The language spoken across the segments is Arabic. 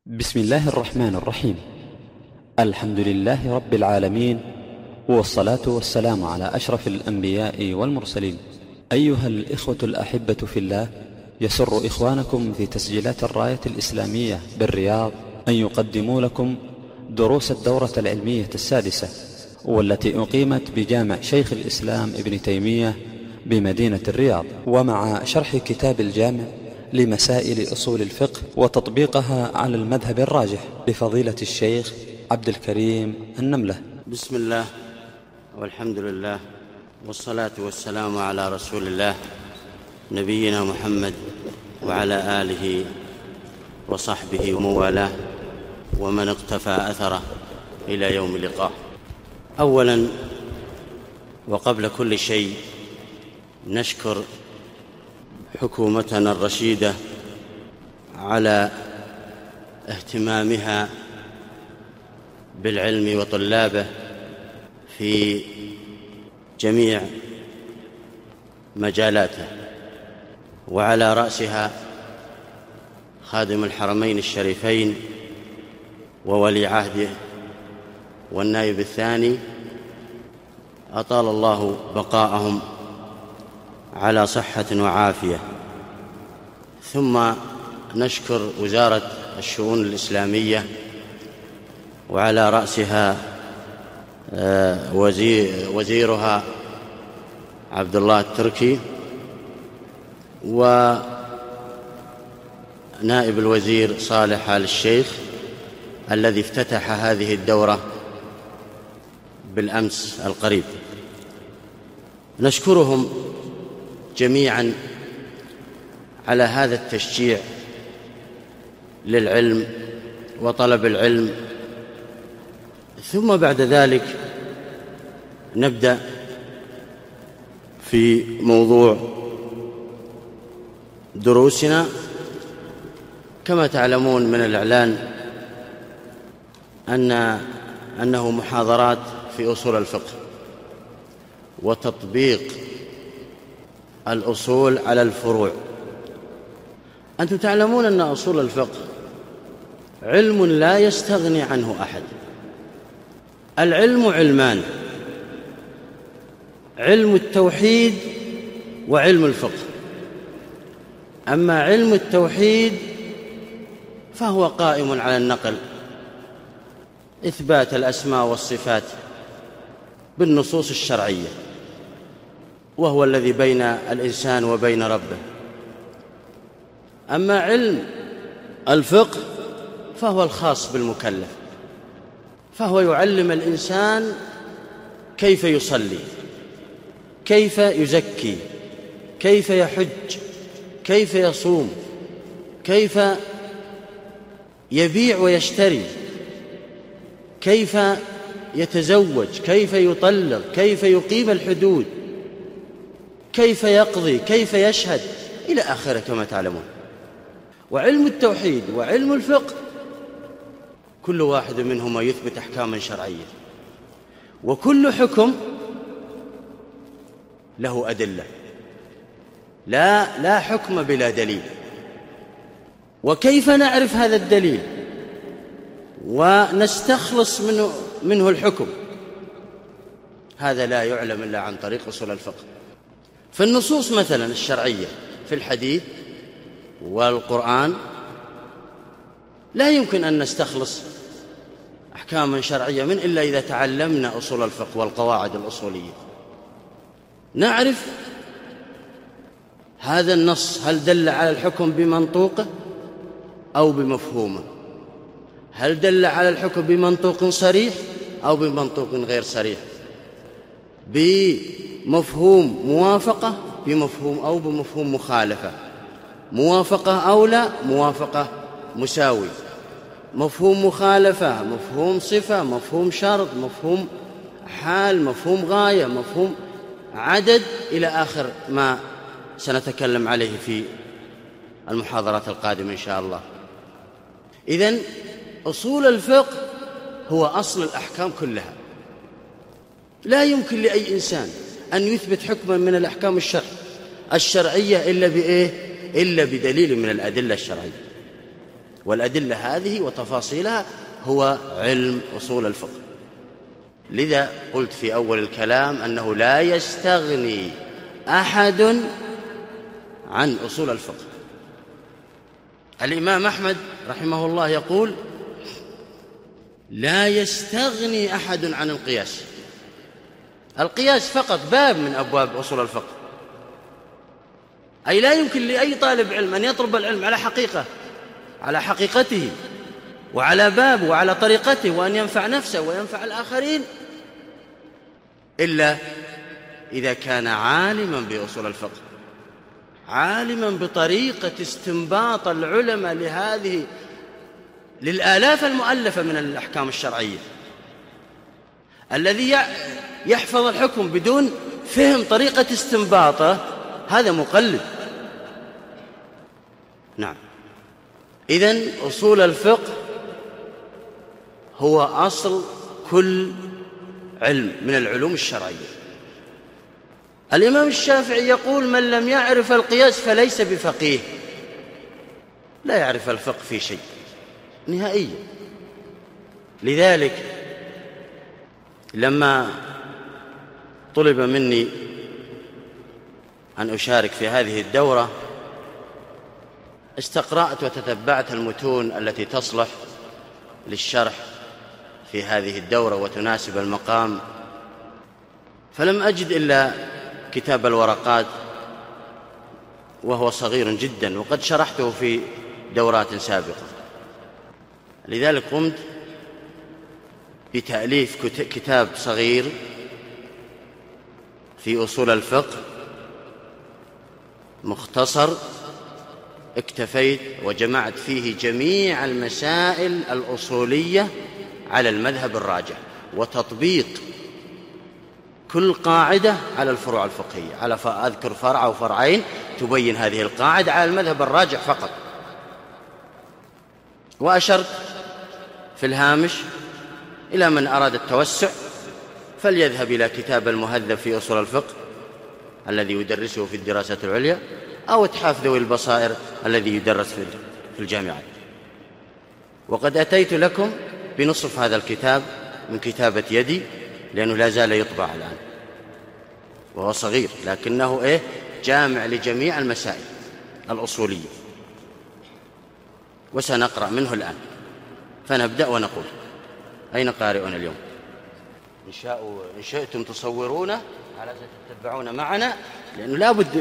بسم الله الرحمن الرحيم. الحمد لله رب العالمين، والصلاة والسلام على أشرف الأنبياء والمرسلين. أيها الإخوة الأحبة في الله، يسر إخوانكم في تسجيلات الراية الإسلامية بالرياض أن يقدموا لكم دروس الدورة العلمية السادسة، والتي أقيمت بجامع شيخ الإسلام ابن تيمية بمدينة الرياض، ومع شرح كتاب الجامع لمسائل أصول الفقه وتطبيقها على المذهب الراجح لفضيلة الشيخ عبد الكريم النملة. بسم الله والحمد لله والصلاة والسلام على رسول الله نبينا محمد وعلى آله وصحبه وموالاه ومن اقتفى أثره إلى يوم اللقاء. أولا وقبل كل شيء نشكر حكومتنا الرشيدة على اهتمامها بالعلم وطلابه في جميع مجالاته، وعلى رأسها خادم الحرمين الشريفين وولي عهده والنائب الثاني، أطال الله بقاءهم على صحة وعافية. ثم نشكر وزارة الشؤون الإسلامية وعلى رأسها وزيرها عبد الله التركي، ونائب الوزير صالح آل الشيخ الذي افتتح هذه الدورة بالأمس القريب. نشكرهم جميعا على هذا التشجيع للعلم وطلب العلم. ثم بعد ذلك نبدأ في موضوع دروسنا. كما تعلمون من الإعلان أنه محاضرات في أصول الفقه وتطبيق الأصول على الفروع. أنتم تعلمون أن أصول الفقه علم لا يستغني عنه أحد. العلم علمان: علم التوحيد وعلم الفقه. أما علم التوحيد فهو قائم على النقل، إثبات الأسماء والصفات بالنصوص الشرعية، وهو الذي بين الإنسان وبين ربه. أما علم الفقه فهو الخاص بالمكلف، فهو يعلم الإنسان كيف يصلي، كيف يزكي، كيف يحج، كيف يصوم، كيف يبيع ويشتري، كيف يتزوج، كيف يطلق، كيف يقيم الحدود، كيف يقضي، كيف يشهد، إلى آخره كما تعلمون. وعلم التوحيد وعلم الفقه كل واحد منهما يثبت أحكاما شرعية، وكل حكم له أدلة، لا حكم بلا دليل. وكيف نعرف هذا الدليل ونستخلص منه الحكم؟ هذا لا يعلم إلا عن طريق أصول الفقه. فالنصوص مثلا الشرعية في الحديث والقرآن لا يمكن أن نستخلص أحكاما شرعية من إلا إذا تعلمنا أصول الفقه والقواعد الأصولية. نعرف هذا النص هل دل على الحكم بمنطوقه أو بمفهومه، هل دل على الحكم بمنطوق صريح أو بمنطوق غير صريح، بمفهوم موافقة بمفهوم أو بمفهوم مخالفة، موافقة أو لا، موافقة مساوي، مفهوم مخالفة، مفهوم صفة، مفهوم شرط، مفهوم حال، مفهوم غاية، مفهوم عدد، إلى آخر ما سنتكلم عليه في المحاضرات القادمة إن شاء الله. إذن أصول الفقه هو أصل الأحكام كلها. لا يمكن لأي إنسان أن يثبت حكما من الأحكام الشرعية إلا بدليل من الأدلة الشرعية. والأدلة هذه وتفاصيلها هو علم أصول الفقه. لذا قلت في أول الكلام أنه لا يستغني أحد عن أصول الفقه. الإمام أحمد رحمه الله يقول: لا يستغني أحد عن القياس. القياس فقط باب من أبواب أصول الفقه، أي لا يمكن لأي طالب علم أن يطلب العلم على حقيقته وعلى بابه وعلى طريقته، وأن ينفع نفسه وينفع الآخرين، إلا إذا كان عالما بأصول الفقه، عالما بطريقة استنباط العلماء للآلاف المؤلفة من الأحكام الشرعية. الذي يحفظ الحكم بدون فهم طريقة استنباطه هذا مقلد. نعم. إذن أصول الفقه هو أصل كل علم من العلوم الشرعية. الإمام الشافعي يقول: من لم يعرف القياس فليس بفقيه. لا يعرف الفقه في شيء نهائيا. لذلك لما طلب مني أن أشارك في هذه الدورة استقرأت وتتبعت المتون التي تصلح للشرح في هذه الدورة وتناسب المقام، فلم أجد إلا كتاب الورقات، وهو صغير جدا وقد شرحته في دورات سابقة. لذلك قمت بتأليف كتاب صغير في أصول الفقه مختصر، اكتفيت وجمعت فيه جميع المسائل الأصولية على المذهب الراجح، وتطبيق كل قاعدة على الفروع الفقهية، أذكر فرع أو فرعين تبين هذه القاعدة على المذهب الراجح فقط. وأشرت في الهامش إلى من أراد التوسع فليذهب إلى كتاب المهذب في أصول الفقه الذي يدرسه في الدراسات العليا، أو إتحاف ذوي البصائر الذي يدرس في الجامعات. وقد أتيت لكم بنصف هذا الكتاب من كتابة يدي، لأنه لا زال يطبع الآن، وهو صغير لكنه جامع لجميع المسائل الأصولية، وسنقرأ منه الآن. فنبدأ ونقول: أين قارئون اليوم؟ إن شئتم تصورونه على أساس تتبعون معنا، لأنه لا بد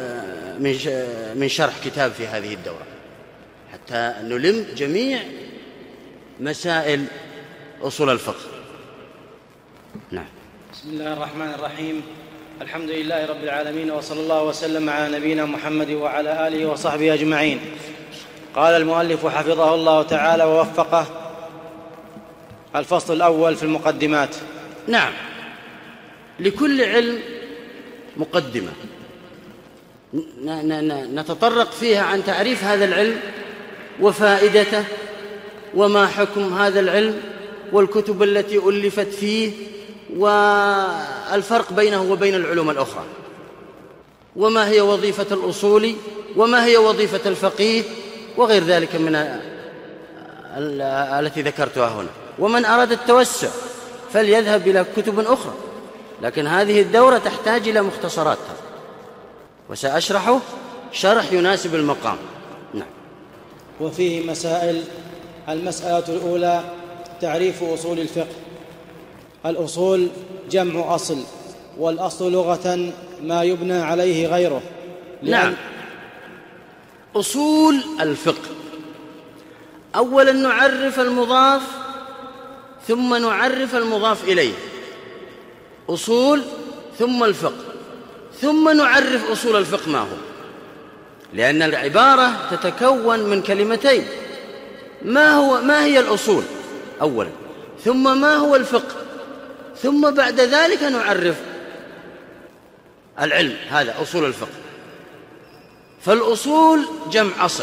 من شرح كتاب في هذه الدورة حتى نلم جميع مسائل أصول الفقه. نعم. بسم الله الرحمن الرحيم. الحمد لله رب العالمين، وصلى الله وسلم على نبينا محمد وعلى آله وصحبه أجمعين. قال المؤلف حفظه الله تعالى ووفقه: الفصل الأول في المقدمات. نعم، لكل علم مقدمة نتطرق فيها عن تعريف هذا العلم وفائدته وما حكم هذا العلم والكتب التي ألفت فيه والفرق بينه وبين العلوم الأخرى، وما هي وظيفة الأصولي وما هي وظيفة الفقيه وغير ذلك من التي ذكرتها هنا. ومن أراد التوسع فليذهب إلى كتب أخرى، لكن هذه الدورة تحتاج إلى مختصرات، وسأشرحه شرح يناسب المقام. نعم. وفيه مسائل. المسألة الأولى: تعريف أصول الفقه. الأصول جمع أصل، والأصل لغة ما يبنى عليه غيره. نعم. أصول الفقه، أولا نعرف المضاف ثم نعرف المضاف إليه. أصول ثم الفقه، ثم نعرف أصول الفقه ما هو، لأن العبارة تتكون من كلمتين: ما هي الأصول أولا، ثم ما هو الفقه، ثم بعد ذلك نعرف العلم هذا أصول الفقه. فالأصول جمع أصل،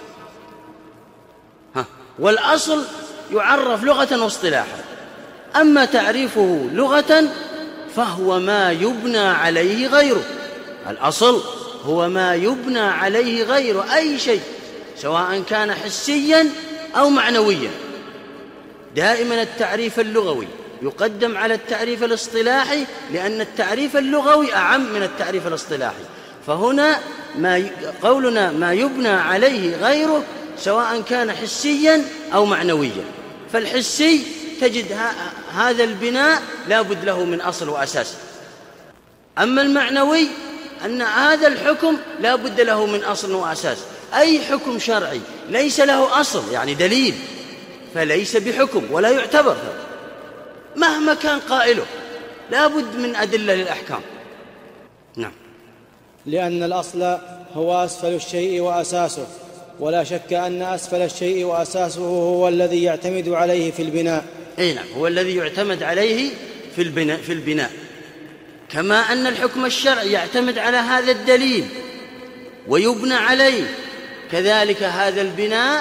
والأصل يعرف لغة واصطلاحا. أما تعريفه لغة فهو ما يبنى عليه غيره. الأصل هو ما يبنى عليه غيره، أي شيء سواء كان حسيا أو معنويا. دائما التعريف اللغوي يقدم على التعريف الاصطلاحي، لأن التعريف اللغوي أعم من التعريف الاصطلاحي. فهنا قولنا ما يبنى عليه غيره سواء كان حسيا أو معنويا. فالحسي تجد هذا البناء لا بد له من أصل وأساس. أما المعنوي أن هذا الحكم لا بد له من أصل وأساس. أي حكم شرعي ليس له أصل يعني دليل فليس بحكم ولا يعتبر مهما كان قائله، لا بد من أدلة للأحكام. نعم. لأن الأصل هو أسفل الشيء وأساسه، ولا شك أن أسفل الشيء وأساسه هو الذي يعتمد عليه في البناء. أي نعم، هو الذي يعتمد عليه في البناء، كما أن الحكم الشرعي يعتمد على هذا الدليل ويبنى عليه، كذلك هذا البناء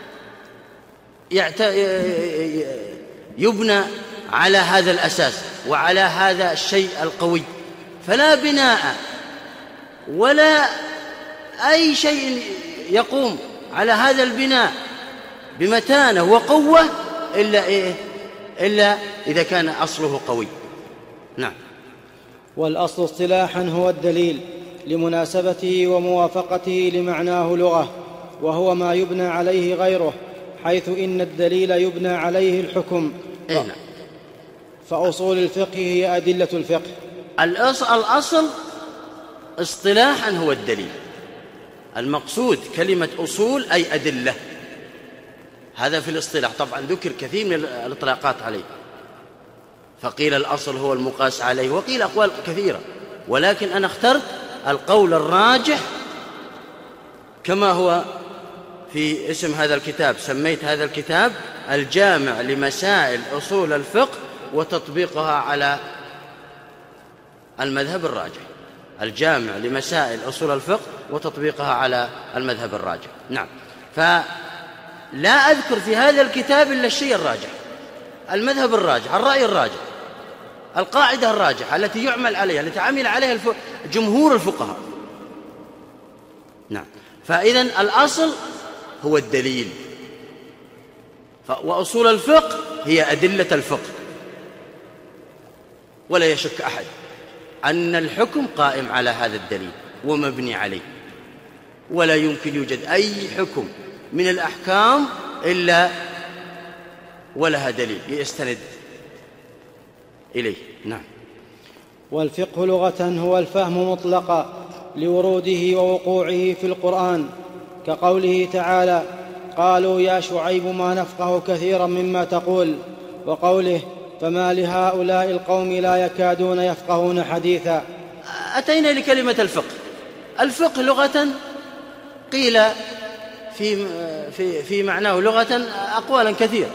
يبنى على هذا الأساس وعلى هذا الشيء القوي. فلا بناء ولا أي شيء يقوم على هذا البناء بمتانة وقوة إلا إذا كان أصله قوي. نعم. والأصل اصطلاحا هو الدليل لمناسبته وموافقته لمعناه لغة، وهو ما يبنى عليه غيره، حيث إن الدليل يبنى عليه الحكم. نعم. فأصول الفقه هي أدلة الفقه. الأصل اصطلاحا هو الدليل، المقصود كلمة أصول أي أدلة، هذا في الاصطلاح. طبعا ذكر كثير من الإطلاقات عليه، فقيل الأصل هو المقاس عليه، وقيل أقوال كثيرة، ولكن أنا اخترت القول الراجح كما هو في اسم هذا الكتاب. سميت هذا الكتاب الجامع لمسائل أصول الفقه وتطبيقها على المذهب الراجح. الجامع لمسائل أصول الفقه وتطبيقها على المذهب الراجح. نعم. فلا أذكر في هذا الكتاب إلا الشيء الراجح، المذهب الراجح، الرأي الراجح، القاعدة الراجحة التي يعمل عليها، التي عمل عليها جمهور الفقهاء. نعم. فإذن الأصل هو الدليل، وأصول الفقه هي أدلة الفقه. ولا يشك أحد أن الحكم قائم على هذا الدليل ومبني عليه، ولا يمكن يوجد أي حكم من الأحكام إلا ولها دليل يستند إليه. نعم. والفقه لغة هو الفهم مطلقا لوروده ووقوعه في القرآن، كقوله تعالى: قالوا يا شعيب ما نفقه كثيرا مما تقول، وقوله: فما لهؤلاء القوم لا يكادون يفقهون حديثا. أتينا لكلمة الفقه. الفقه لغة قيل في معناه لغة أقوالا كثيرة،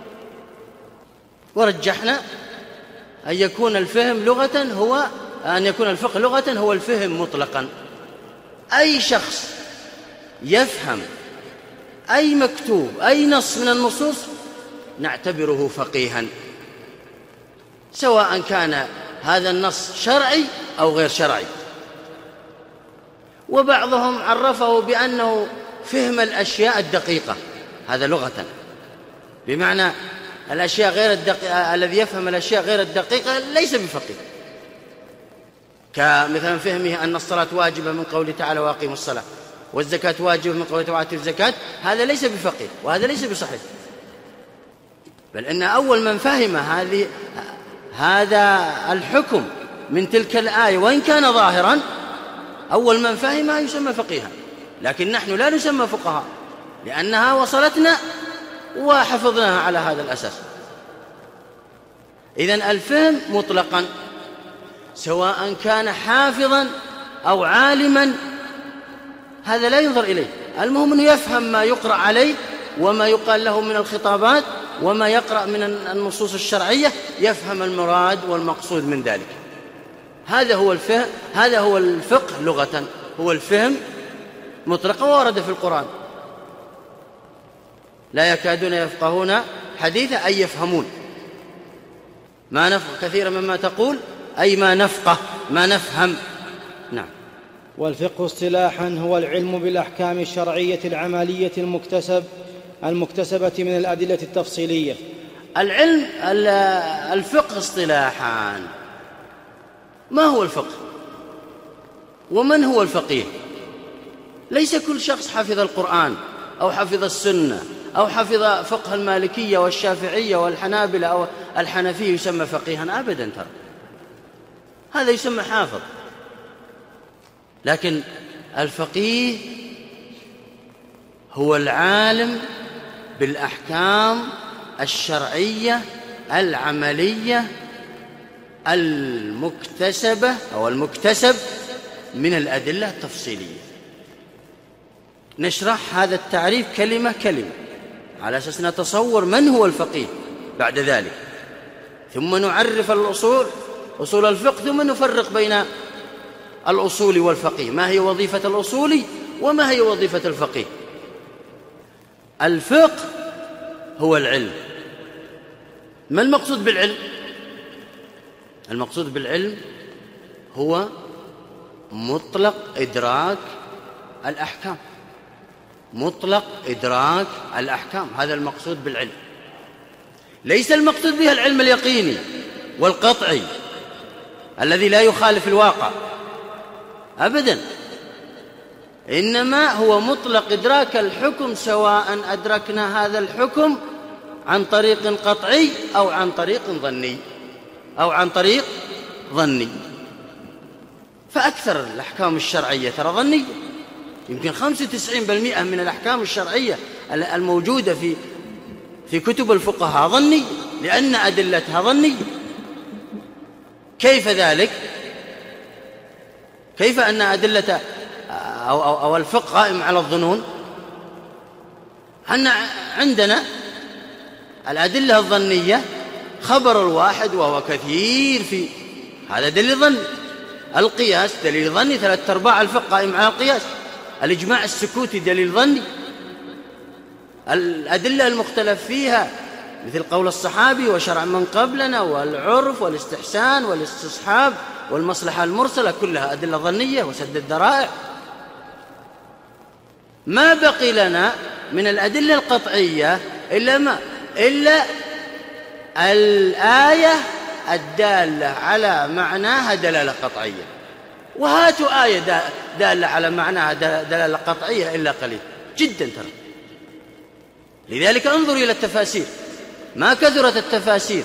ورجحنا أن يكون الفقه لغة هو الفهم مطلقا. أي شخص يفهم أي مكتوب أي نص من النصوص نعتبره فقيها، سواء كان هذا النص شرعي أو غير شرعي. وبعضهم عرفه بأنه فهم الأشياء الدقيقة، هذا لغة، بمعنى الأشياء غير الدقيقة، الذي يفهم الأشياء غير الدقيقة ليس بفقيه، كمثلا فهمه أن الصلاة واجبة من قوله تعالى: وأقيموا الصلاة، والزكاة واجبة من قوله تعالى: وآتوا الزكاة. هذا ليس بفقيه وهذا ليس بصحيح، بل إن أول من فهم هذا الحكم من تلك الآية وإن كان ظاهرا، أول من فهمها يسمى فقيها، لكن نحن لا نسمى فقهاء لأنها وصلتنا وحفظناها على هذا الأساس. إذن الفهم مطلقا، سواء كان حافظا أو عالما، هذا لا ينظر إليه، المهم أنه يفهم ما يقرأ عليه وما يقال له من الخطابات وما يقرأ من النصوص الشرعية، يفهم المراد والمقصود من ذلك. هذا هو الفهم، هذا هو الفقه لغة، هو الفهم مطلقا، وورد في القرآن: لا يكادون يفقهون حديثا، أي يفهمون. ما نفقه كثيرا مما تقول، أي ما نفقه، ما نفهم. نعم. والفقه اصطلاحا هو العلم بالأحكام الشرعية العملية المكتسبة من الأدلة التفصيلية. الفقه اصطلاحا، ما هو الفقه ومن هو الفقيه؟ ليس كل شخص حفظ القرآن أو حفظ السنة أو حفظ فقه المالكية والشافعية والحنابلة أو الحنفية يسمى فقيها أبدا، ترى هذا يسمى حافظ. لكن الفقيه هو العالم بالأحكام الشرعية العملية المكتسبة أو المكتسب من الأدلة التفصيلية. نشرح هذا التعريف كلمة كلمة على أساس نتصور من هو الفقيه بعد ذلك، ثم نعرف أصول الفقه، ثم نفرق بين الأصول والفقيه، ما هي وظيفة الأصولي وما هي وظيفة الفقيه. الفقه هو العلم. ما المقصود بالعلم؟ المقصود بالعلم هو مطلق إدراك الأحكام، مطلق إدراك الأحكام، هذا المقصود بالعلم. ليس المقصود به العلم اليقيني والقطعي الذي لا يخالف الواقع أبدا، إنما هو مطلق إدراك الحكم، سواء أدركنا هذا الحكم عن طريق قطعي أو عن طريق ظني فأكثر الأحكام الشرعية ترى ظنية. يمكن 95% من الأحكام الشرعية الموجودة في كتب الفقهاء ظنية، لأن أدلتها ظنية. كيف ذلك؟ كيف أن أدلة أو الفقه قائم على الظنون؟ أن عندنا الأدلة الظنية خبر الواحد وهو كثير، في هذا دليل ظني. القياس دليل ظني، 3/4 الفقه قائم على القياس. الإجماع السكوتي دليل ظني. الأدلة المختلف فيها مثل قول الصحابي وشرع من قبلنا والعرف والاستحسان والاستصحاب والمصلحة المرسلة، كلها أدلة ظنية وسد الذرائع. ما بقي لنا من الأدلة القطعية إلا الآية الدالة على معناها دلالة قطعية. وهاتوا آية دالة على معناها دلالة قطعية إلا قليل جدا ترى. لذلك انظر إلى التفاسير، ما كثرت التفاسير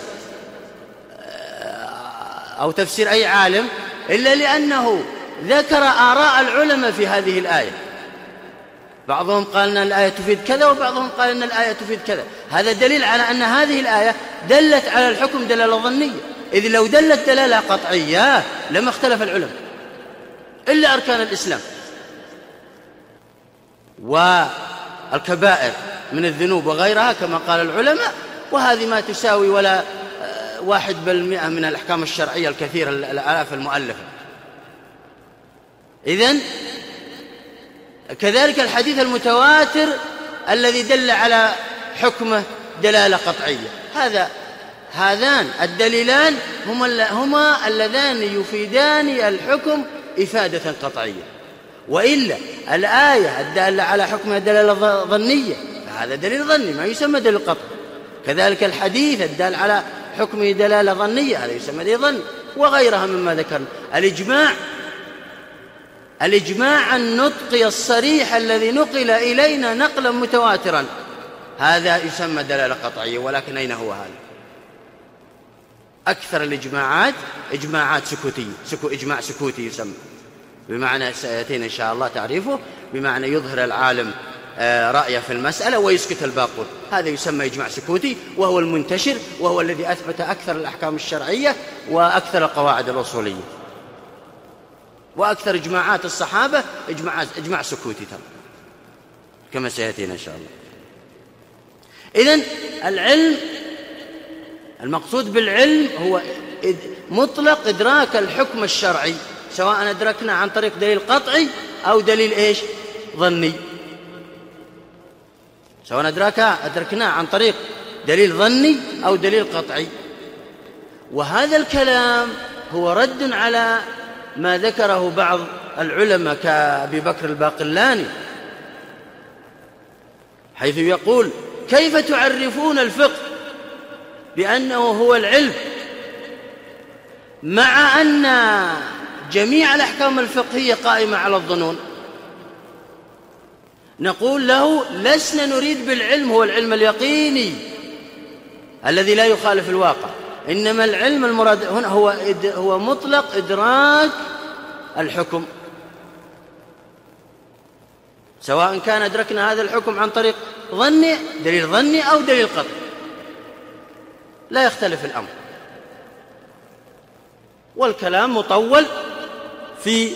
أو تفسير أي عالم إلا لأنه ذكر آراء العلماء في هذه الآية. بعضهم قال أن الآية تفيد كذا، وبعضهم قال أن الآية تفيد كذا. هذا دليل على أن هذه الآية دلت على الحكم دلالة ظنية، إذ لو دلت دلالة قطعية لما اختلف العلماء إلا أركان الإسلام والكبائر من الذنوب وغيرها كما قال العلماء، وهذه ما تساوي ولا 1% من الأحكام الشرعية الكثيرة الآلاف المؤلفة. إذن كذلك الحديث المتواتر الذي دل على حكمه دلالة قطعية. هذان الدليلان هما اللذان يفيدان الحكم إفادة قطعية. وإلا الآية الدالة على حكمها دلالة ظنية، فهذا دليل ظني ما يسمى دليل قطعي. كذلك الحديث الدال على حكمه دلالة ظنية، هذا يسمى دليل ظني، وغيرها مما ذكرنا. الإجماع النطقي الصريح الذي نقل إلينا نقلا متواترا، هذا يسمى دلالة قطعية. ولكن أين هو هذا؟ أكثر الإجماعات إجماعات سكوتية، إجماع سكوتي يسمى، بمعنى سيأتينا إن شاء الله تعريفه، بمعنى يظهر العالم رأيه في المسألة ويسكت الباقون. هذا يسمى إجماع سكوتي، وهو المنتشر، وهو الذي أثبت أكثر الأحكام الشرعية وأكثر القواعد الأصولية. وأكثر إجماعات الصحابة إجماع سكوتي كما سيأتينا إن شاء الله. إذن العلم، المقصود بالعلم هو مطلق إدراك الحكم الشرعي، سواء أدركنا عن طريق دليل قطعي أو دليل ظني. سواء أدركنا عن طريق دليل ظني أو دليل قطعي. وهذا الكلام هو رد على ما ذكره بعض العلماء كأبي بكر الباقلاني، حيث يقول: كيف تعرفون الفقه بأنه هو العلم، مع أن جميع الأحكام الفقهية قائمة على الظنون؟ نقول له: لسنا نريد بالعلم هو العلم اليقيني الذي لا يخالف الواقع، إنما العلم المراد هنا هو مطلق إدراك الحكم، سواء كان أدركنا هذا الحكم عن طريق ظني، دليل ظني، أو دليل قطعي، لا يختلف الأمر. والكلام مطول في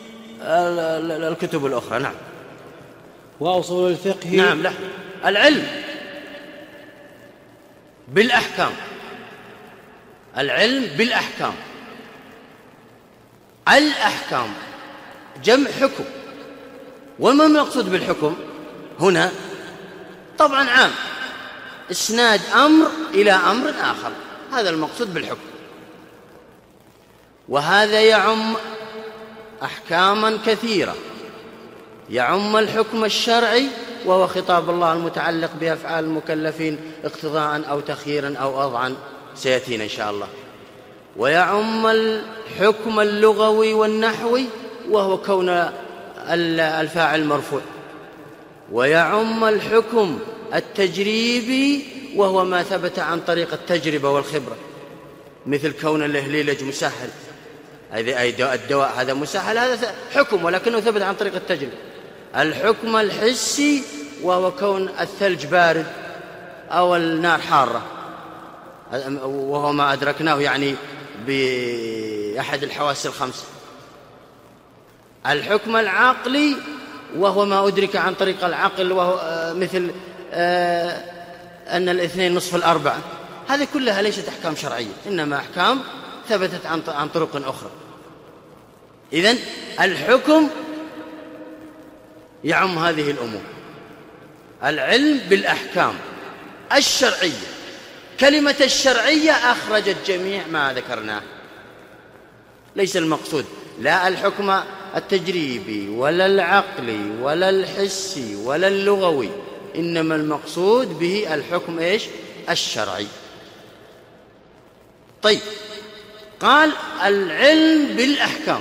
الكتب الأخرى. نعم. وأصول الفقه. نعم. لا، العلم بالأحكام، العلم بالأحكام، الأحكام جمع حكم. وما المقصود بالحكم هنا؟ طبعا عام، إسناد أمر إلى أمر آخر، هذا المقصود بالحكم. وهذا يعم أحكاما كثيرة، يعم الحكم الشرعي وهو خطاب الله المتعلق بأفعال المكلفين اقتضاء أو تخييرا أو أضعا، سيأتينا إن شاء الله. ويعم الحكم اللغوي والنحوي وهو كون الفاعل مرفوع. ويعم الحكم التجريبي وهو ما ثبت عن طريق التجربة والخبرة، مثل كون الهليلج مسهل، أي الدواء هذا مسهل، هذا حكم ولكنه ثبت عن طريق التجربة. الحكم الحسي وهو كون الثلج بارد أو النار حارة، وهو ما أدركناه يعني بأحد الحواس الخمس. الحكم العقلي وهو ما أدرك عن طريق العقل، وهو مثل أن الاثنين نصف الأربعة. هذه كلها ليست أحكام شرعية، إنما أحكام ثبتت عن طرق أخرى. إذن الحكم يعم هذه الأمور. العلم بالأحكام الشرعية، كلمة الشرعية أخرجت جميع ما ذكرناه. ليس المقصود لا الحكم التجريبي ولا العقلي ولا الحسي ولا اللغوي، إنما المقصود به الحكم إيش؟ الشرعي. طيب، قال العلم بالأحكام.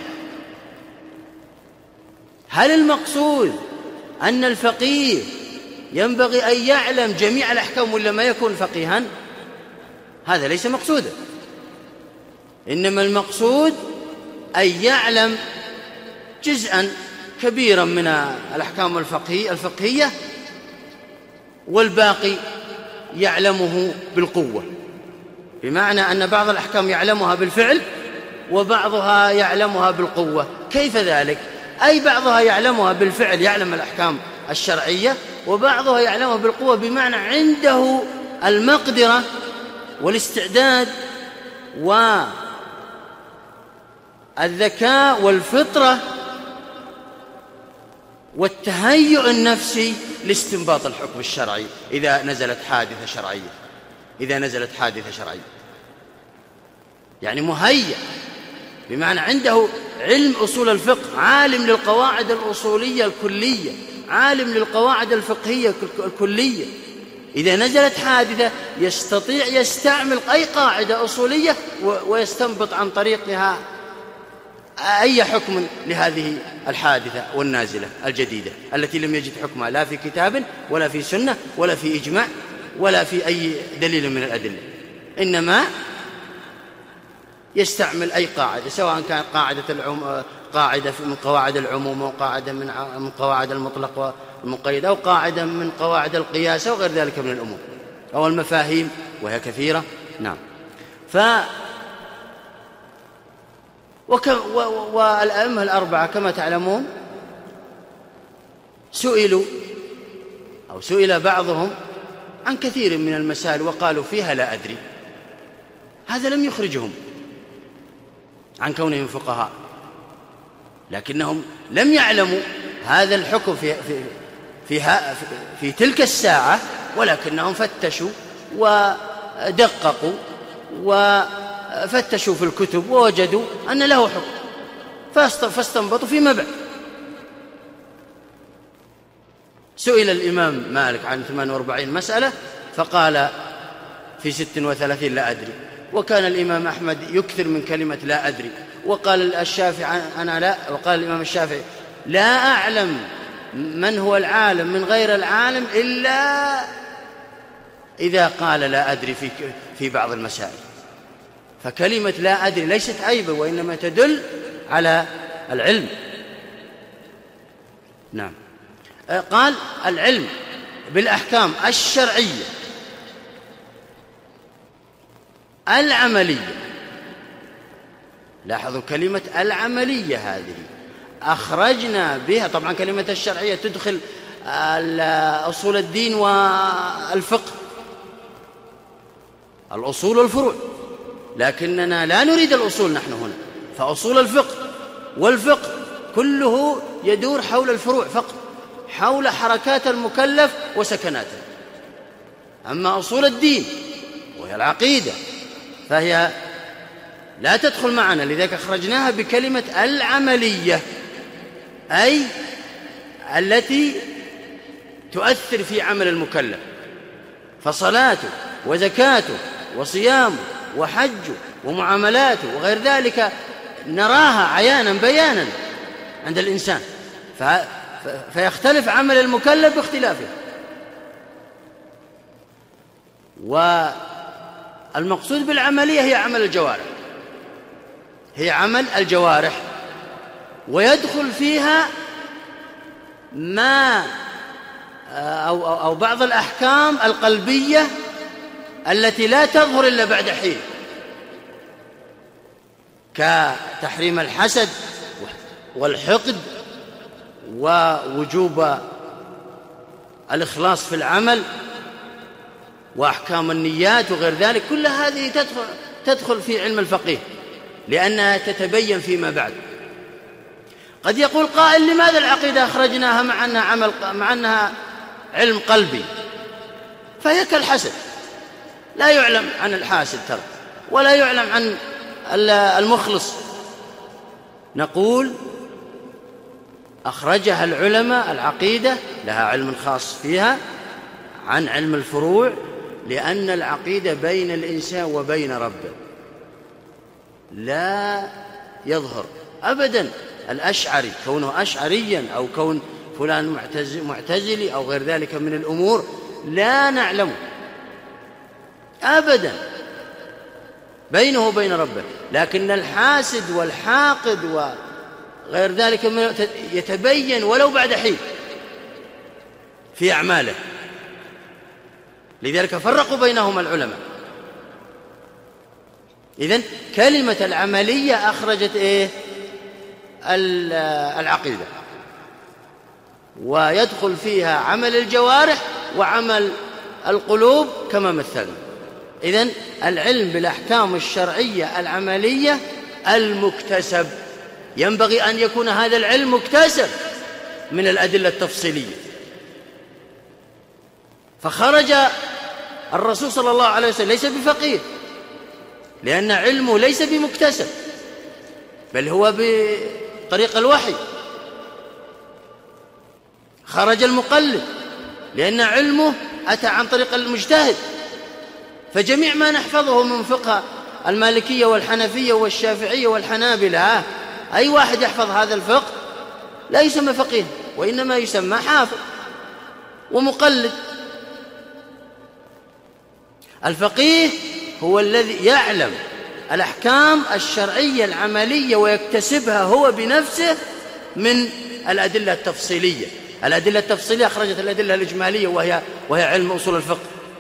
هل المقصود أن الفقيه ينبغي أن يعلم جميع الأحكام ولا ما يكون فقيها؟ هذا ليس مقصودا، إنما المقصود أن يعلم جزءا كبيرا من الأحكام الفقهية، والباقي يعلمه بالقوة، بمعنى أن بعض الأحكام يعلمها بالفعل وبعضها يعلمها بالقوة. كيف ذلك؟ أي بعضها يعلمها بالفعل، يعلم الأحكام الشرعية، وبعضها يعلمها بالقوة، بمعنى عنده المقدرة والاستعداد والذكاء والفطرة والتهيؤ النفسي لاستنباط الحكم الشرعي إذا نزلت حادثة شرعية. يعني مهيأ، بمعنى عنده علم أصول الفقه، عالم للقواعد الأصولية الكلية، عالم للقواعد الفقهية الكلية. إذا نزلت حادثة يستطيع يستعمل أي قاعدة أصولية ويستنبط عن طريقها أي حكم لهذه الحادثة والنازلة الجديدة التي لم يجد حكمها لا في كتاب ولا في سنة ولا في إجماع ولا في أي دليل من الأدلة، إنما يستعمل أي قاعدة، سواء كانت قاعدة من قواعد العموم، أو قاعدة من قواعد المطلق والمقيد، أو قاعدة من قواعد القياس، أو غير ذلك من الأمور، أو المفاهيم، وهي كثيرة. نعم. والأئمة الأربعة كما تعلمون سئل بعضهم عن كثير من المسائل وقالوا فيها لا أدري. هذا لم يخرجهم عن كونهم فقهاء، لكنهم لم يعلموا هذا الحكم في تلك الساعة، ولكنهم فتشوا ودققوا وفتشوا في الكتب ووجدوا أن له حكم، فاستنبطوا فيما بعد. سئل الإمام مالك عن 48 مسألة فقال في 36 لا أدري، وكان الإمام أحمد يكثر من كلمة لا أدري، وقال الشافعي أنا لا، وقال الإمام الشافعي لا أعلم من هو العالم من غير العالم إلا إذا قال لا أدري في بعض المسائل. فكلمة لا أدري ليست عيبا، وإنما تدل على العلم. نعم. قال العلم بالأحكام الشرعية العملية، لاحظوا كلمة العملية هذه أخرجنا بها، طبعا كلمة الشرعية تدخل أصول الدين والفقه، الأصول والفروع، لكننا لا نريد الأصول نحن هنا، فأصول الفقه والفقه كله يدور حول الفروع فقط، حول حركات المكلف وسكناته. أما أصول الدين وهي العقيدة فهي لا تدخل معنا، لذلك أخرجناها بكلمة العملية، أي التي تؤثر في عمل المكلف، فصلاته وزكاته وصيامه وحجه ومعاملاته وغير ذلك نراها عيانا بيانا عند الإنسان، فيختلف عمل المكلف باختلافه. والمقصود بالعملية هي عمل الجوارح، هي عمل الجوارح، ويدخل فيها ما أو بعض الأحكام القلبية التي لا تظهر إلا بعد حين، كتحريم الحسد والحقد ووجوب الإخلاص في العمل وأحكام النيات وغير ذلك. كل هذه تدخل في علم الفقيه لأنها تتبين فيما بعد. قد يقول قائل لماذا العقيدة أخرجناها مع أنها علم قلبي؟ فهي كالحسد، لا يعلم عن الحاسد ترى، ولا يعلم عن المخلص. نقول أخرجها العلماء العقيدة لها علم خاص فيها عن علم الفروع، لأن العقيدة بين الإنسان وبين ربه لا يظهر أبدا. الأشعري كونه أشعريا أو كون فلان معتزلي أو غير ذلك من الأمور لا نعلمه أبدا بينه وبين ربه، لكن الحاسد والحاقد وغير ذلك يتبين ولو بعد حين في أعماله، لذلك فرقوا بينهما العلماء. إذن كلمة العملية أخرجت العقيدة، ويدخل فيها عمل الجوارح وعمل القلوب كما مثلنا. إذن العلم بالأحكام الشرعية العملية المكتسب، ينبغي أن يكون هذا العلم مكتسب من الأدلة التفصيلية. فخرج الرسول صلى الله عليه وسلم ليس بفقيه، لأن علمه ليس بمكتسب، بل هو بطريق الوحي. خرج المقلد لأن علمه أتى عن طريق المجتهد، فجميع ما نحفظه من فقه المالكية والحنفية والشافعية والحنابلة، أي واحد يحفظ هذا الفقه لا يسمى فقيه، وإنما يسمى حافظ ومقلد. الفقيه هو الذي يعلم الأحكام الشرعية العملية ويكتسبها هو بنفسه من الأدلة التفصيلية. الأدلة التفصيلية أخرجت الأدلة الإجمالية وهي علم أصول الفقه.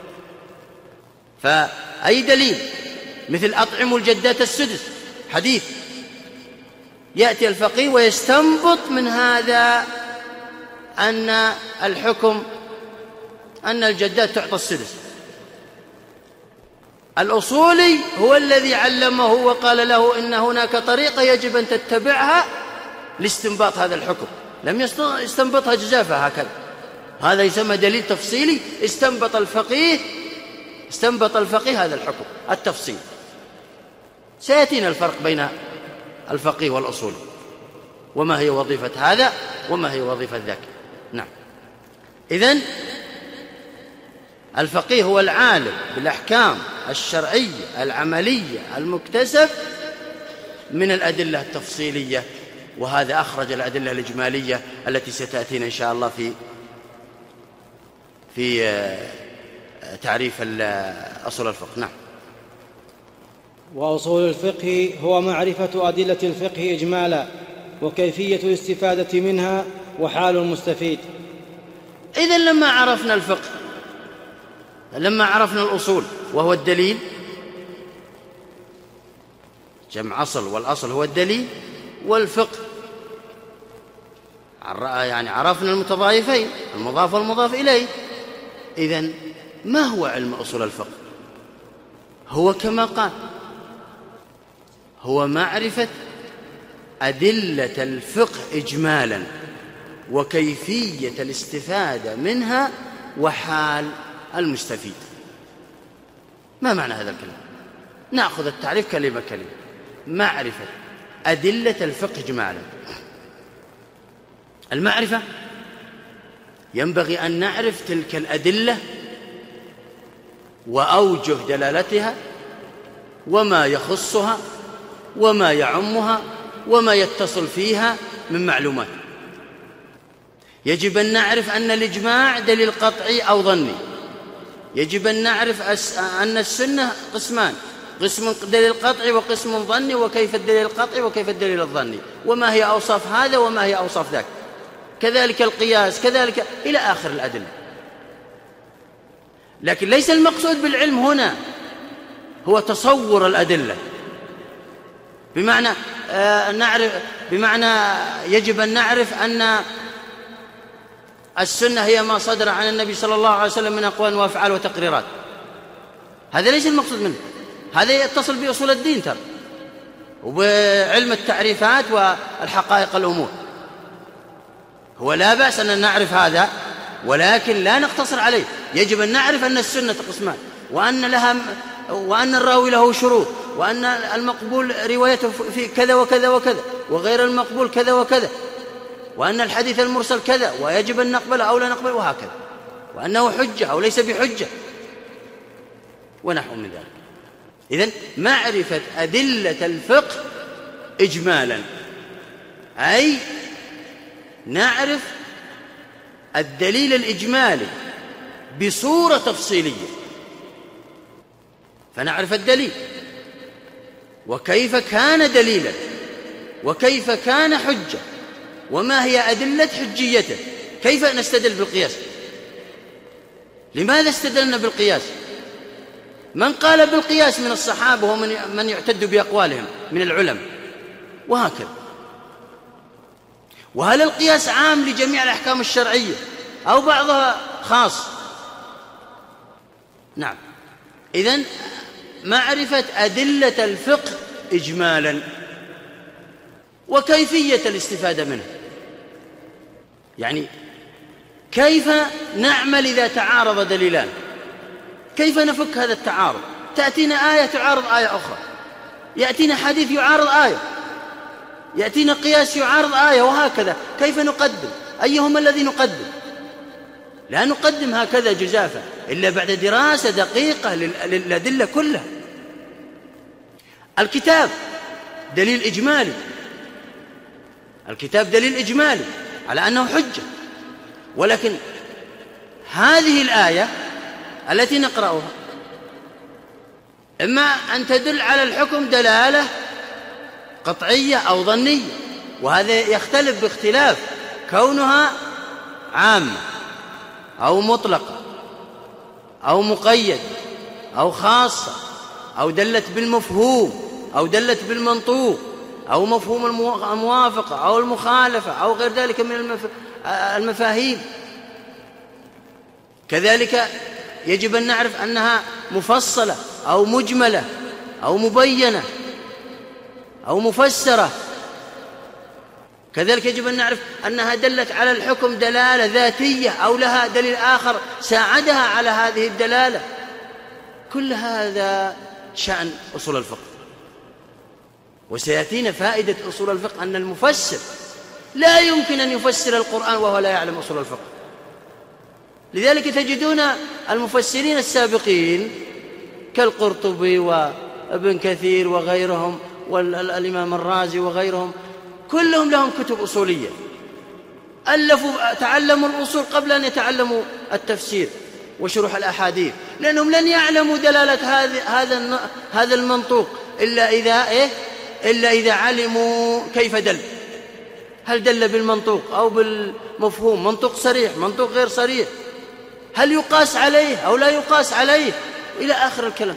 فأي دليل مثل أطعموا الجدات السدس حديث، يأتي الفقيه ويستنبط من هذا أن الحكم أن الجدات تعطى السدس. الأصولي هو الذي علمه وقال له إن هناك طريقة يجب أن تتبعها لاستنباط هذا الحكم، لم يستنبطها جزافة هكذا. هذا يسمى دليل تفصيلي. استنبط الفقيه هذا الحكم التفصيل. سيأتينا الفرق بين الفقيه والأصولي. وما هي وظيفة هذا وما هي وظيفة ذاك. نعم. إذن الفقيه هو العالم بالأحكام الشرعية العملية المكتسب من الأدلة التفصيلية، وهذا أخرج الأدلة الإجمالية التي ستأتينا إن شاء الله في تعريف أصول الفقه. نعم. وأصول الفقه هو معرفة أدلة الفقه إجمالا وكيفية الاستفادة منها وحال المستفيد. إذن لما عرفنا الفقه، لما عرفنا الأصول وهو الدليل، جمع أصل، والأصل هو الدليل، والفقه يعني عرفنا المتضايفين، المضاف والمضاف إليه. إذن ما هو علم أصول الفقه؟ هو كما قال، هو معرفة أدلة الفقه إجمالا وكيفية الاستفادة منها وحال المستفيد. ما معنى هذا الكلام؟ نأخذ التعريف كلمة كلمة. معرفة أدلة الفقه إجمالا. المعرفة ينبغي أن نعرف تلك الأدلة وأوجه دلالتها وما يخصها وما يعمها وما يتصل فيها من معلومات. يجب أن نعرف أن الإجماع دليل قطعي أو ظني. يجب أن نعرف أن السنة قسمان، قسم دليل قطعي وقسم ظني، وكيف الدليل القطعي وكيف الدليل الظني، وما هي أوصاف هذا وما هي أوصاف ذاك، كذلك القياس، كذلك إلى آخر الأدلة. لكن ليس المقصود بالعلم هنا هو تصور الأدلة، بمعنى يجب أن نعرف أن السنة هي ما صدر عن النبي صلى الله عليه وسلم من أقوال وأفعال وتقريرات. هذا ليس المقصود منه، هذا يتصل بأصول الدين ترى، وبعلم التعريفات والحقائق الأمور. هو لا بأس أن نعرف هذا، ولكن لا نقتصر عليه. يجب أن نعرف أن السنة قسمان، وأن الراوي له شروط، وأن المقبول روايته في كذا وكذا وكذا، وغير المقبول كذا وكذا، وأن الحديث المرسل كذا ويجب أن نقبله أو لا نقبله، وهكذا، وأنه حجة أو ليس بحجة، ونحو من ذلك. إذن معرفة أدلة الفقه إجمالا، أي نعرف الدليل الإجمالي بصورة تفصيلية، فنعرف الدليل وكيف كان دليلا وكيف كان حجة وما هي أدلة حجيته. كيف نستدل بالقياس؟ لماذا استدلنا بالقياس؟ من قال بالقياس من الصحابة ومن يعتد بأقوالهم من العلماء، وهكذا. وهل القياس عام لجميع الأحكام الشرعية أو بعضها خاص؟ نعم. إذن معرفة أدلة الفقه إجمالا وكيفية الاستفادة منه، يعني كيف نعمل إذا تعارض دليلان، كيف نفك هذا التعارض. تأتينا آية تعارض آية أخرى، يأتينا حديث يعارض آية، يأتينا قياس يعارض آية، وهكذا. كيف نقدم؟ أيهما الذي نقدم؟ لا نقدم هكذا جزافة إلا بعد دراسة دقيقة للأدلة كلها. الكتاب دليل إجمالي، الكتاب دليل إجمالي على أنه حجة، ولكن هذه الآية التي نقرأها إما أن تدل على الحكم دلالة قطعية أو ظنية، وهذا يختلف باختلاف كونها عامة أو مطلقة أو مقيدة أو خاصة، أو دلت بالمفهوم أو دلت بالمنطوق، أو مفهوم الموافقة أو المخالفة أو غير ذلك من المفاهيم. كذلك يجب أن نعرف أنها مفصلة أو مجملة أو مبينة أو مفسرة. كذلك يجب أن نعرف أنها دلت على الحكم دلالة ذاتية أو لها دليل آخر ساعدها على هذه الدلالة. كل هذا شأن أصول الفقه. وسيأتينا فائدة أصول الفقه أن المفسر لا يمكن أن يفسر القرآن وهو لا يعلم أصول الفقه. لذلك تجدون المفسرين السابقين كالقرطبي وابن كثير وغيرهم والإمام الرازي وغيرهم كلهم لهم كتب أصولية، تعلموا الأصول قبل أن يتعلموا التفسير وشروح الأحاديث، لأنهم لن يعلموا دلالة هذا المنطوق إلا إذا علموا كيف دل، هل دل بالمنطوق أو بالمفهوم، منطوق صريح، منطوق غير صريح، هل يقاس عليه أو لا يقاس عليه، إلى آخر الكلام.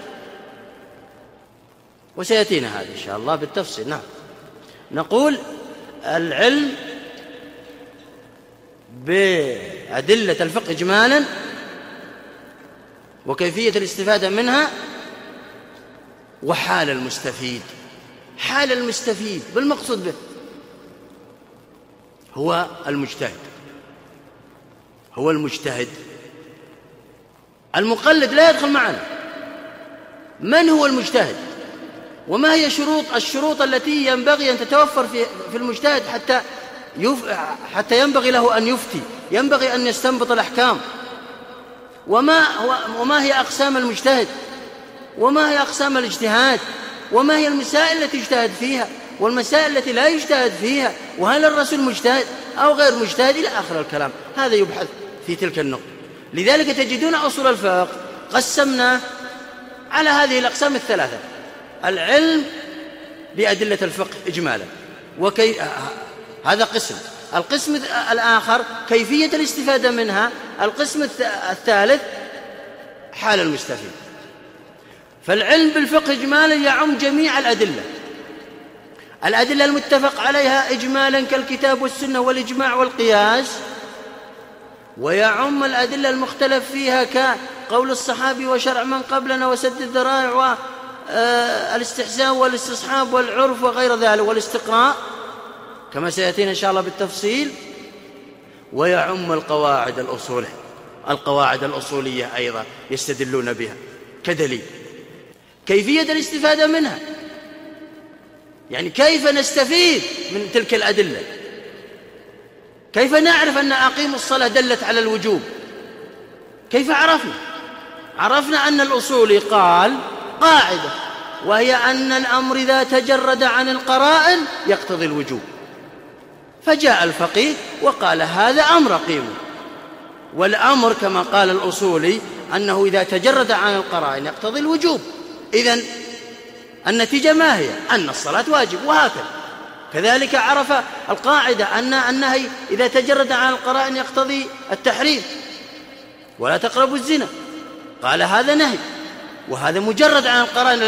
وسيأتينا هذا إن شاء الله بالتفصيل. نعم، نقول العلم بأدلة الفقه إجمالا وكيفية الاستفادة منها وحال المستفيد. حال المستفيد بالمقصود به هو المجتهد. المقلد لا يدخل معنا. من هو المجتهد؟ وما هي الشروط التي ينبغي أن تتوفر في المجتهد حتى ينبغي له أن يفتي، ينبغي أن يستنبط الأحكام؟ وما هي أقسام المجتهد؟ وما هي أقسام الاجتهاد؟ وما هي المسائل التي يجتهد فيها والمسائل التي لا يجتهد فيها؟ وهل الرسول مجتهد أو غير مجتهد؟ إلى آخر الكلام. هذا يبحث في تلك النقطة. لذلك تجدون أصول الفقه قسمنا على هذه الأقسام الثلاثة: العلم بأدلة الفقه إجمالا، هذا قسم. القسم الآخر كيفية الاستفادة منها. القسم الثالث حال المستفيد. فالعلم بالفقه إجمالا يعم جميع الأدلة المتفق عليها إجمالا كالكتاب والسنة والإجماع والقياس، ويعم الأدلة المختلف فيها كقول الصحابي وشرع من قبلنا وسد الذرائع والاستحسان والاستصحاب والعرف وغير ذلك والاستقراء كما سيأتينا إن شاء الله بالتفصيل. ويعم القواعد الأصولية أيضا يستدلون بها كدليل. كيفية الاستفادة منها، يعني كيف نستفيد من تلك الأدلة؟ كيف نعرف أن أقيم الصلاة دلت على الوجوب؟ كيف عرفنا أن الأصولي قال قاعدة، وهي أن الأمر إذا تجرد عن القرائن يقتضي الوجوب، فجاء الفقيه وقال هذا أمر قيمه. والأمر كما قال الأصولي أنه إذا تجرد عن القرائن يقتضي الوجوب. إذن النتيجة ما هي؟ أن الصلاة واجب. وهكذا كذلك عرف القاعدة أن النهي إذا تجرد عن القرائن يقتضي التحريم، ولا تقربوا الزنا، قال هذا نهي، وهذا مجرد عن القرائن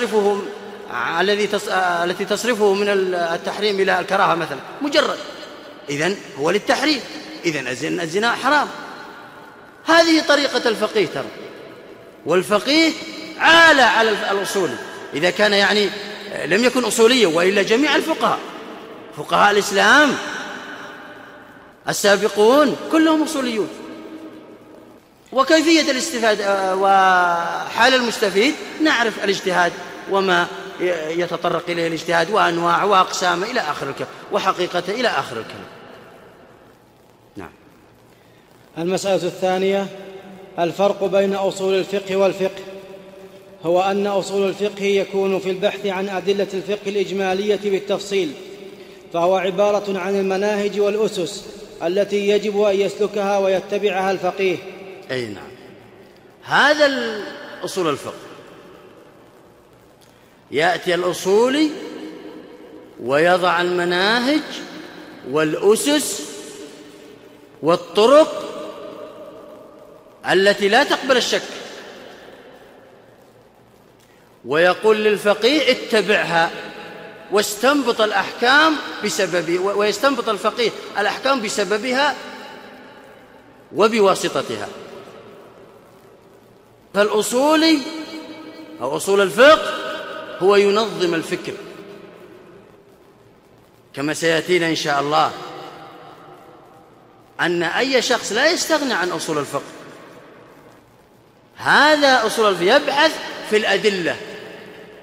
التي تصرفه من التحريم إلى الكراهة مثلا، مجرد، إذن هو للتحريم، إذن الزنا حرام. هذه طريقة الفقيه ترى. والفقيه عالى على الأصولي إذا كان يعني لم يكن أصوليا، وإلا جميع فقهاء الإسلام السابقون كلهم أصوليون. وكيفية الاستفادة وحال المستفيد نعرف الاجتهاد وما يتطرق إليه الاجتهاد وأنواعه وأقسامه إلى آخر الكلام وحقيقته إلى آخر الكلام. نعم. المسألة الثانية: الفرق بين أصول الفقه والفقه. هو أن أصول الفقه يكون في البحث عن أدلة الفقه الإجمالية بالتفصيل، فهو عبارة عن المناهج والأسس التي يجب أن يسلكها ويتبعها الفقيه. أي نعم، هذا أصول الفقه. يأتي الأصولي ويضع المناهج والأسس والطرق التي لا تقبل الشك، ويقول للفقيه اتبعها واستنبط الأحكام ويستنبط الفقيه الأحكام بسببها وبواسطتها. فالأصولي أو أصول الفقه هو ينظم الفكر، كما سيأتينا إن شاء الله أن أي شخص لا يستغني عن أصول الفقه. هذا أصول الفقه يبحث في الأدلة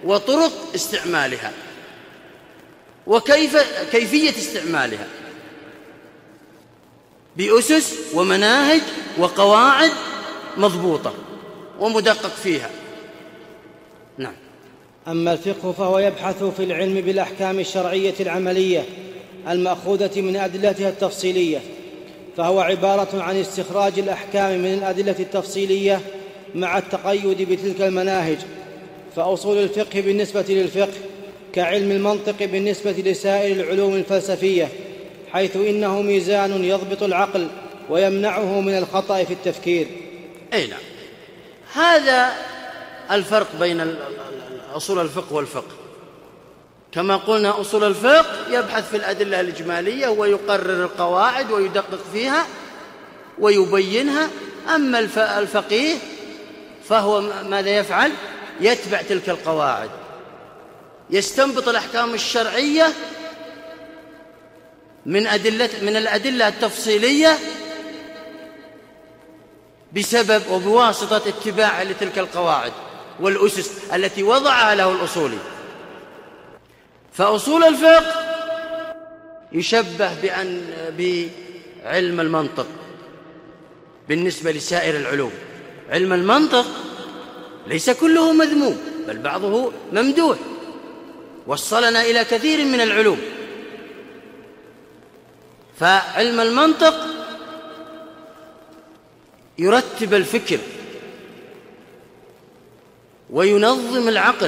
وطرق استعمالها وكيفية استعمالها بأسس ومناهج وقواعد مضبوطة ومدقق فيها. نعم. أما الفقه فهو يبحث في العلم بالأحكام الشرعية العملية المأخوذة من أدلتها التفصيلية، فهو عبارة عن استخراج الأحكام من الأدلة التفصيلية مع التقيد بتلك المناهج. فأصول الفقه بالنسبة للفقه كعلم المنطق بالنسبة لسائر العلوم الفلسفية، حيث إنه ميزان يضبط العقل ويمنعه من الخطأ في التفكير. أي نعم، هذا الفرق بين أصول الفقه والفقه. كما قلنا أصول الفقه يبحث في الأدلة الإجمالية ويقرر القواعد ويدقق فيها ويبينها. أما الفقيه فهو ماذا يفعل؟ يتبع تلك القواعد، يستنبط الأحكام الشرعية من الأدلة التفصيلية بسبب وبواسطة اتباع لتلك القواعد والأسس التي وضعها له الأصولي. فأصول الفقه يشبه بعلم المنطق بالنسبة لسائر العلوم. علم المنطق ليس كله مذموم، بل بعضه ممدوح، وصلنا إلى كثير من العلوم. فعلم المنطق يرتب الفكر وينظم العقل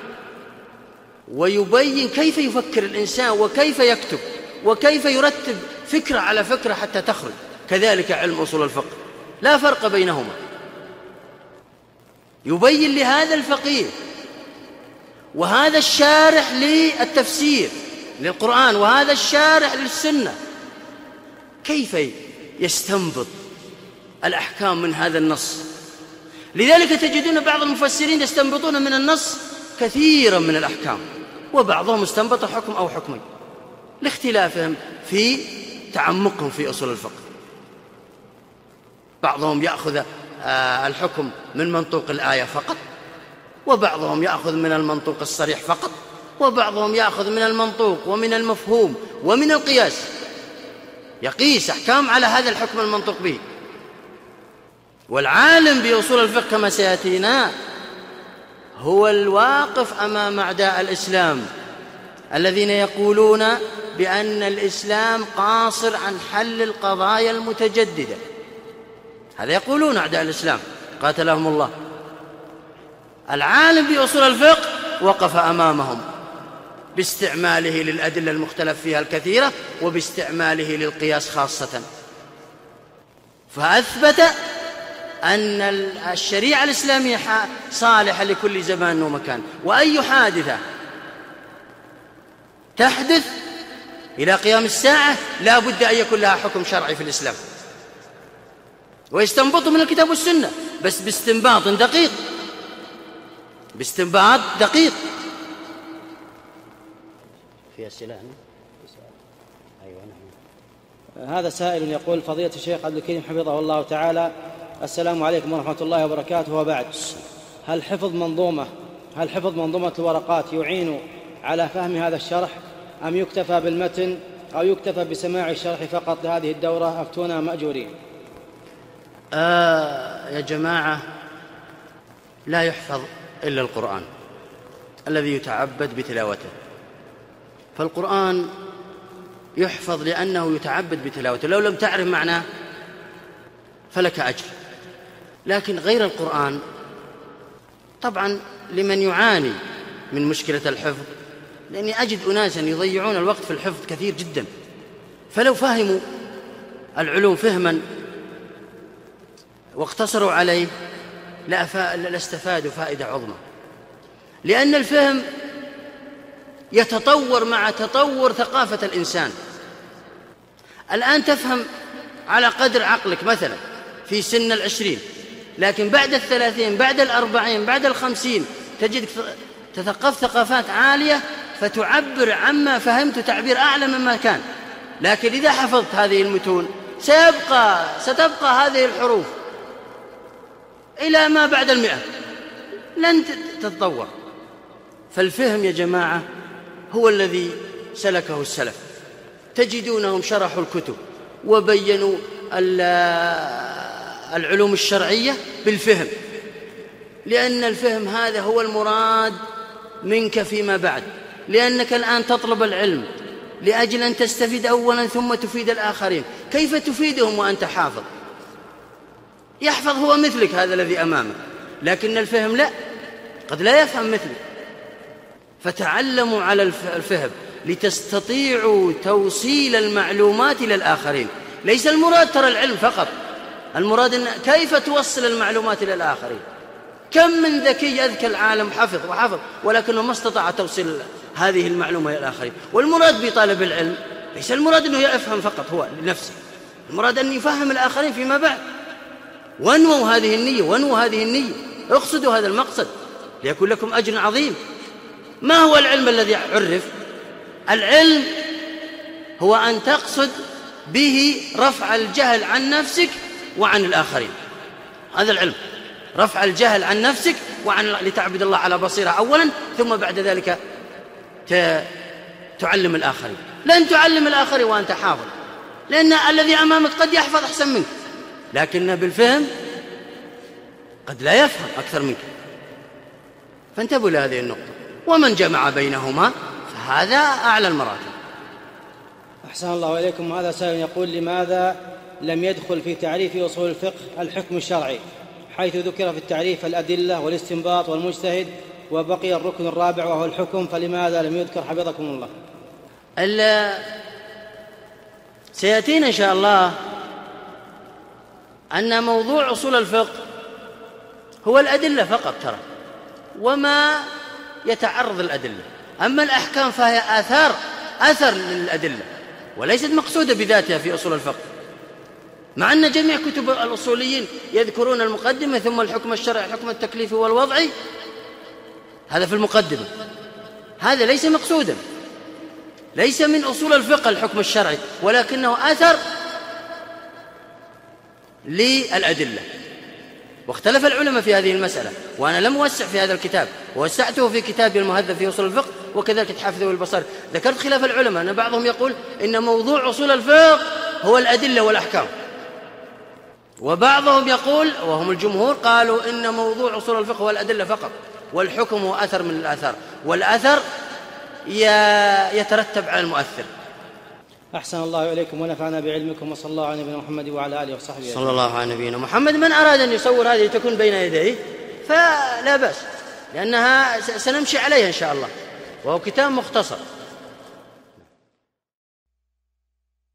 ويبين كيف يفكر الإنسان وكيف يكتب وكيف يرتب فكرة على فكرة حتى تخرج. كذلك علم أصول الفقه لا فرق بينهما، يبين لهذا الفقيه وهذا الشارح للتفسير للقرآن وهذا الشارح للسنة كيف يستنبط الأحكام من هذا النص. لذلك تجدون بعض المفسرين يستنبطون من النص كثيرا من الأحكام، وبعضهم استنبط حكم أو حكمين لاختلافهم في تعمقهم في أصول الفقه. بعضهم يأخذ الحكم من منطوق الآية فقط، وبعضهم يأخذ من المنطوق الصريح فقط، وبعضهم يأخذ من المنطوق ومن المفهوم ومن القياس، يقيس أحكام على هذا الحكم المنطوق به. والعالم بأصول الفقه كما سيأتينا هو الواقف أمام أعداء الإسلام الذين يقولون بأن الإسلام قاصر عن حل القضايا المتجددة. هذا يقولون أعداء الإسلام قاتلهم الله. العالم بأصول الفقه وقف أمامهم باستعماله للأدلة المختلف فيها الكثيرة وباستعماله للقياس خاصة، فأثبت أن الشريعة الإسلامية صالحة لكل زمان ومكان، وأي حادثة تحدث إلى قيام الساعة لا بد أن يكون لها حكم شرعي في الإسلام، ويستنبط من الكتاب والسنة بس باستنباط دقيق، باستنباط دقيق. في أسئلة هنا؟ أيوة نعم. هذا سائل يقول: فضيلة الشيخ عبد الكريم حفظه الله تعالى، السلام عليكم ورحمة الله وبركاته، وبعد، هل حفظ منظومة الورقات يعين على فهم هذا الشرح، أم يكتفى بالمتن أو يكتفى بسماع الشرح فقط لهذه الدورة؟ أفتونا مأجورين. يا جماعة، لا يحفظ إلا القرآن الذي يتعبد بتلاوته، فالقرآن يحفظ لأنه يتعبد بتلاوته، لو لم تعرف معناه فلك أجر. لكن غير القرآن طبعا لمن يعاني من مشكلة الحفظ، لأني أجد أناسا يضيعون الوقت في الحفظ كثير جدا، فلو فهموا العلوم فهما واقتصروا عليه لاستفادوا فائدة عظمى، لأن الفهم يتطور مع تطور ثقافة الإنسان. الآن تفهم على قدر عقلك مثلا في سن 20، لكن بعد 30 بعد 40 بعد 50 تجد تثقف ثقافات عالية فتعبر عما فهمت تعبير أعلى مما كان. لكن إذا حفظت هذه المتون ستبقى هذه الحروف إلى ما بعد 100، لن تتطور. فالفهم يا جماعة هو الذي سلكه السلف، تجدونهم شرحوا الكتب وبينوا العلوم الشرعية بالفهم، لأن الفهم هذا هو المراد منك فيما بعد، لأنك الآن تطلب العلم لأجل أن تستفيد أولا ثم تفيد الآخرين. كيف تفيدهم وأنت حافظ؟ يحفظ هو مثلك هذا الذي أمامك، لكن الفهم لا، قد لا يفهم مثلك. فتعلموا على الفهم لتستطيعوا توصيل المعلومات إلى الآخرين. ليس المراد ترى العلم فقط، المراد إن كيف توصل المعلومات إلى الآخرين. كم من ذكي يذكى العالم حفظ ولكنه ما استطاع توصيل هذه المعلومة إلى الآخرين. والمراد بطالب العلم ليس المراد أنه يفهم فقط هو لنفسه، المراد أن يفهم الآخرين فيما بعد. وانووا هذه النية، اقصدوا هذا المقصد ليكون لكم أجر عظيم. ما هو العلم الذي عرف؟ العلم هو أن تقصد به رفع الجهل عن نفسك وعن الآخرين. هذا العلم، رفع الجهل عن نفسك لتعبد الله على بصيرة أولا، ثم بعد ذلك تعلم الآخرين. لن تعلم الآخرين وأنت حافظ، لأن الذي أمامك قد يحفظ أحسن منك، لكن بالفهم قد لا يفهم أكثر منك. فانتبهوا لهذه النقطة. ومن جمع بينهما فهذا أعلى المراتب. أحسن الله إليكم. وهذا سائل يقول: لماذا لم يدخل في تعريف أصول الفقه الحكم الشرعي، حيث ذكر في التعريف الأدلة والاستنباط والمجتهد، وبقي الركن الرابع وهو الحكم، فلماذا لم يذكر حفظكم الله؟ سيأتينا إن شاء الله أن موضوع أصول الفقه هو الأدلة فقط ترى، وما يتعرض الأدلة. أما الأحكام فهي أثر للأدلة وليست مقصودة بذاتها في أصول الفقه، مع أن جميع كتب الأصوليين يذكرون المقدمة ثم الحكم الشرعي، الحكم التكليفي والوضعي، هذا في المقدمة. هذا ليس مقصودا، ليس من أصول الفقه الحكم الشرعي، ولكنه أثر للأدلة. واختلف العلماء في هذه المسألة، وأنا لم أوسع في هذا الكتاب، ووسعته في كتابي المهذب في أصول الفقه، وكذلك حافظه البصري. ذكرت خلاف العلماء، أن بعضهم يقول إن موضوع أصول الفقه هو الأدلة والأحكام، وبعضهم يقول وهم الجمهور قالوا إن موضوع أصول الفقه هو الأدلة فقط، والحكم هو أثر من الآثار، والأثر يترتب على المؤثر. أحسن الله إليكم ونفعنا بعلمكم، وصلى الله على نبينا محمد وعلى آله وصحبه أجمعين. صلى الله على نبينا محمد. من أراد أن يصور هذه تكون بين يديه فلا بأس، لأنها سنمشي عليها إن شاء الله، وهو كتاب مختصر.